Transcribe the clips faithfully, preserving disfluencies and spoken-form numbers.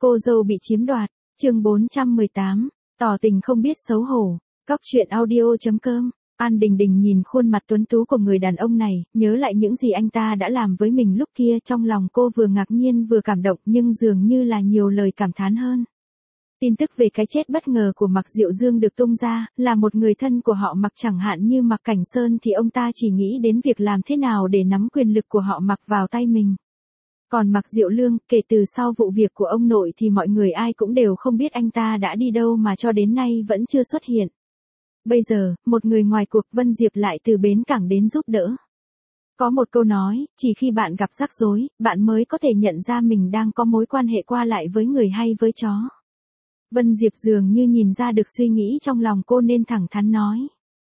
Cô dâu bị chiếm đoạt, chương bốn trăm mười tám, tỏ tình không biết xấu hổ. Cóc truyện audio.com. An Đình Đình nhìn khuôn mặt tuấn tú của người đàn ông này, nhớ lại những gì anh ta đã làm với mình lúc kia, trong lòng cô vừa ngạc nhiên vừa cảm động, nhưng dường như là nhiều lời cảm thán hơn. Tin tức về cái chết bất ngờ của Mạc Diệu Dương được tung ra, là một người thân của họ Mạc chẳng hạn như Mạc Cảnh Sơn thì ông ta chỉ nghĩ đến việc làm thế nào để nắm quyền lực của họ Mạc vào tay mình. Còn Mạc Diệu Lương, kể từ sau vụ việc của ông nội thì mọi người ai cũng đều không biết anh ta đã đi đâu mà cho đến nay vẫn chưa xuất hiện. Bây giờ, một người ngoài cuộc, Vân Diệp lại từ bến cảng đến giúp đỡ. Có một câu nói, chỉ khi bạn gặp rắc rối, bạn mới có thể nhận ra mình đang có mối quan hệ qua lại với người hay với chó. Vân Diệp dường như nhìn ra được suy nghĩ trong lòng cô nên thẳng thắn nói.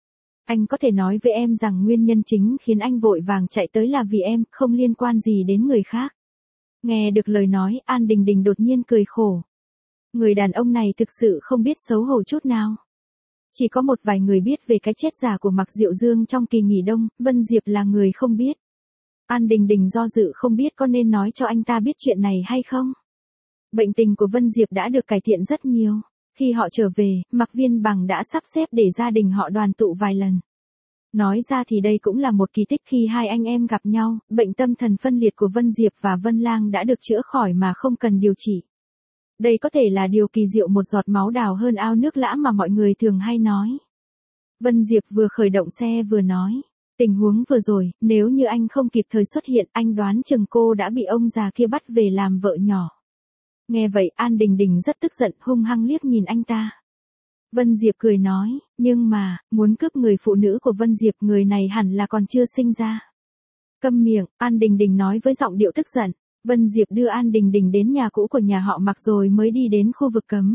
Anh có thể nói với em rằng nguyên nhân chính khiến anh vội vàng chạy tới là vì em, không liên quan gì đến người khác. Nghe được lời nói, An Đình Đình đột nhiên cười khổ. Người đàn ông này thực sự không biết xấu hổ chút nào. Chỉ có một vài người biết về cái chết giả của Mạc Diệu Dương trong kỳ nghỉ đông, Vân Diệp là người không biết. An Đình Đình do dự không biết có nên nói cho anh ta biết chuyện này hay không. Bệnh tình của Vân Diệp đã được cải thiện rất nhiều. Khi họ trở về, Mạc Viên Bằng đã sắp xếp để gia đình họ đoàn tụ vài lần. Nói ra thì đây cũng là một kỳ tích khi hai anh em gặp nhau, bệnh tâm thần phân liệt của Vân Diệp và Vân Lang đã được chữa khỏi mà không cần điều trị. Đây có thể là điều kỳ diệu một giọt máu đào hơn ao nước lã mà mọi người thường hay nói. Vân Diệp vừa khởi động xe vừa nói. Tình huống vừa rồi, nếu như anh không kịp thời xuất hiện, anh đoán chừng cô đã bị ông già kia bắt về làm vợ nhỏ. Nghe vậy, An Đình Đình rất tức giận, hung hăng liếc nhìn anh ta. Vân Diệp cười nói, nhưng mà, muốn cướp người phụ nữ của Vân Diệp, người này hẳn là còn chưa sinh ra. Câm miệng, An Đình Đình nói với giọng điệu tức giận. Vân Diệp đưa An Đình Đình đến nhà cũ của nhà họ Mạc rồi mới đi đến khu vực cấm.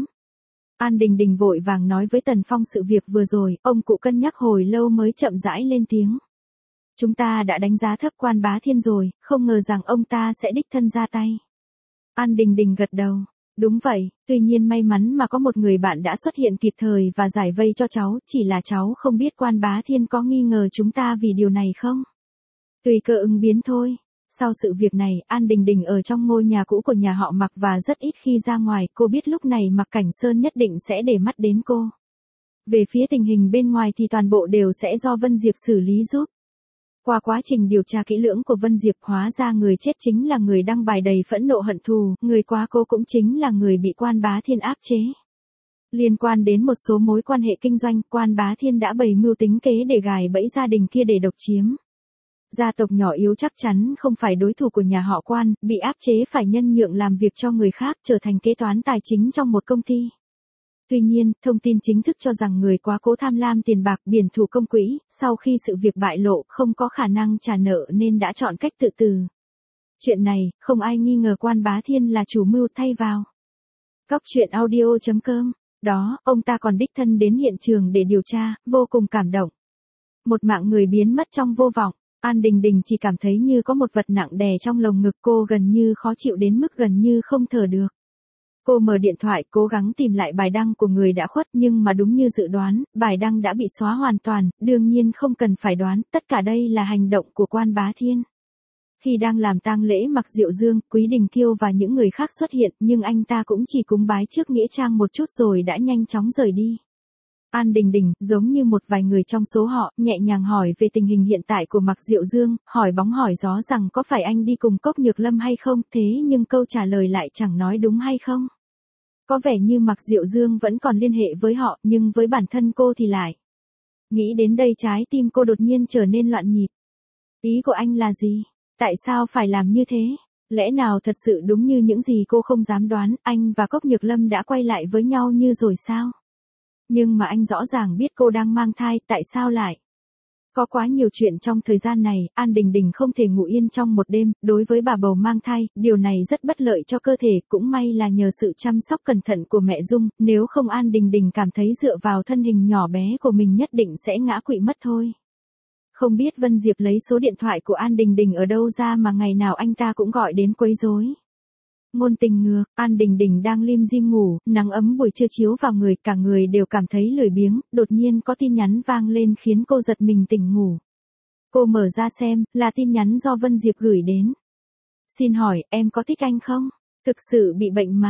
An Đình Đình vội vàng nói với Tần Phong sự việc vừa rồi, ông cụ cân nhắc hồi lâu mới chậm rãi lên tiếng. Chúng ta đã đánh giá thấp Quan Bá Thiên rồi, không ngờ rằng ông ta sẽ đích thân ra tay. An Đình Đình gật đầu. Đúng vậy, tuy nhiên may mắn mà có một người bạn đã xuất hiện kịp thời và giải vây cho cháu, chỉ là cháu không biết Quan Bá Thiên có nghi ngờ chúng ta vì điều này không? Tùy cơ ứng biến thôi. Sau sự việc này, An Đình Đình ở trong ngôi nhà cũ của nhà họ Mạc và rất ít khi ra ngoài, cô biết lúc này Mạc Cảnh Sơn nhất định sẽ để mắt đến cô. Về phía tình hình bên ngoài thì toàn bộ đều sẽ do Vân Diệp xử lý giúp. Qua quá trình điều tra kỹ lưỡng của Vân Diệp, hóa ra người chết chính là người đăng bài đầy phẫn nộ hận thù, người quá cố cũng chính là người bị Quan Bá Thiên áp chế. Liên quan đến một số mối quan hệ kinh doanh, Quan Bá Thiên đã bày mưu tính kế để gài bẫy gia đình kia để độc chiếm. Gia tộc nhỏ yếu chắc chắn không phải đối thủ của nhà họ Quan, bị áp chế phải nhân nhượng làm việc cho người khác, trở thành kế toán tài chính trong một công ty. Tuy nhiên, thông tin chính thức cho rằng người quá cố tham lam tiền bạc, biển thủ công quỹ, sau khi sự việc bại lộ, không có khả năng trả nợ nên đã chọn cách tự tử. Chuyện này, không ai nghi ngờ Quan Bá Thiên là chủ mưu thay vào. Cóc truyện audio.com. Đó, ông ta còn đích thân đến hiện trường để điều tra, vô cùng cảm động. Một mạng người biến mất trong vô vọng. An Đình Đình chỉ cảm thấy như có một vật nặng đè trong lồng ngực cô, gần như khó chịu đến mức gần như không thở được. Cô mở điện thoại cố gắng tìm lại bài đăng của người đã khuất, nhưng mà đúng như dự đoán, bài đăng đã bị xóa hoàn toàn, đương nhiên không cần phải đoán, tất cả đây là hành động của Quan Bá Thiên. Khi đang làm tang lễ Mạc Diệu Dương, Quý Đình Kiêu và những người khác xuất hiện, nhưng anh ta cũng chỉ cúng bái trước nghĩa trang một chút rồi đã nhanh chóng rời đi. An Đình Đình, giống như một vài người trong số họ, nhẹ nhàng hỏi về tình hình hiện tại của Mạc Diệu Dương, hỏi bóng hỏi gió rằng có phải anh đi cùng Cốc Nhược Lâm hay không, thế nhưng câu trả lời lại chẳng nói đúng hay không. Có vẻ như Mạc Diệu Dương vẫn còn liên hệ với họ, nhưng với bản thân cô thì lại. Nghĩ đến đây trái tim cô đột nhiên trở nên loạn nhịp. Ý của anh là gì? Tại sao phải làm như thế? Lẽ nào thật sự đúng như những gì cô không dám đoán, anh và Cốc Nhược Lâm đã quay lại với nhau như rồi sao? Nhưng mà anh rõ ràng biết cô đang mang thai, tại sao lại? Có quá nhiều chuyện trong thời gian này, An Đình Đình không thể ngủ yên trong một đêm, đối với bà bầu mang thai, điều này rất bất lợi cho cơ thể, cũng may là nhờ sự chăm sóc cẩn thận của mẹ Dung, nếu không An Đình Đình cảm thấy dựa vào thân hình nhỏ bé của mình nhất định sẽ ngã quỵ mất thôi. Không biết Vân Diệp lấy số điện thoại của An Đình Đình ở đâu ra mà ngày nào anh ta cũng gọi đến quấy rối. Ngôn tình ngược, An Đình Đình đang lim dim ngủ, nắng ấm buổi trưa chiếu vào người, cả người đều cảm thấy lười biếng, đột nhiên có tin nhắn vang lên khiến cô giật mình tỉnh ngủ. Cô mở ra xem, là tin nhắn do Vân Diệp gửi đến. Xin hỏi, em có thích anh không? Thực sự bị bệnh mà.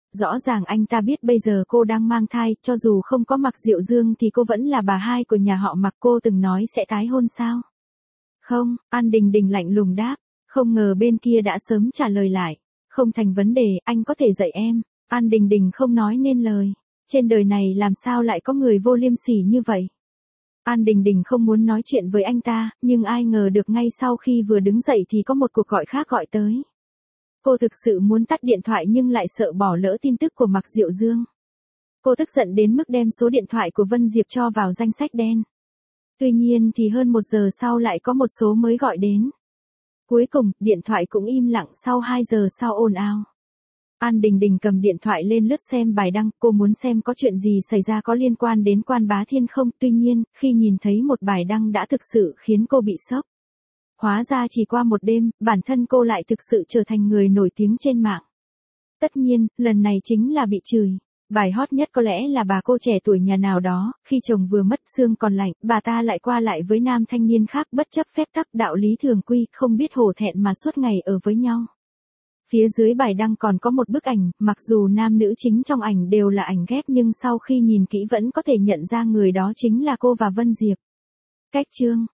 Rõ ràng anh ta biết bây giờ cô đang mang thai, cho dù không có Mạc Diệu Dương thì cô vẫn là bà hai của nhà họ Mạc, cô từng nói sẽ tái hôn sao? Không, An Đình Đình lạnh lùng đáp, không ngờ bên kia đã sớm trả lời lại. Không thành vấn đề, anh có thể dạy em. An Đình Đình không nói nên lời. Trên đời này làm sao lại có người vô liêm sỉ như vậy? An Đình Đình không muốn nói chuyện với anh ta, nhưng ai ngờ được ngay sau khi vừa đứng dậy thì có một cuộc gọi khác gọi tới. Cô thực sự muốn tắt điện thoại nhưng lại sợ bỏ lỡ tin tức của Mạc Diệu Dương. Cô tức giận đến mức đem số điện thoại của Vân Diệp cho vào danh sách đen. Tuy nhiên thì hơn một giờ sau lại có một số mới gọi đến. Cuối cùng, điện thoại cũng im lặng sau hai giờ sau ồn ào. An Đình Đình cầm điện thoại lên lướt xem bài đăng, cô muốn xem có chuyện gì xảy ra có liên quan đến Quan Bá Thiên không, tuy nhiên, khi nhìn thấy một bài đăng đã thực sự khiến cô bị sốc. Hóa ra chỉ qua một đêm, bản thân cô lại thực sự trở thành người nổi tiếng trên mạng. Tất nhiên, lần này chính là bị chửi. Bài hot nhất có lẽ là bà cô trẻ tuổi nhà nào đó, khi chồng vừa mất xương còn lạnh, bà ta lại qua lại với nam thanh niên khác bất chấp phép tắc đạo lý thường quy, không biết hổ thẹn mà suốt ngày ở với nhau. Phía dưới bài đăng còn có một bức ảnh, mặc dù nam nữ chính trong ảnh đều là ảnh ghép nhưng sau khi nhìn kỹ vẫn có thể nhận ra người đó chính là cô và Vân Diệp. Cách chương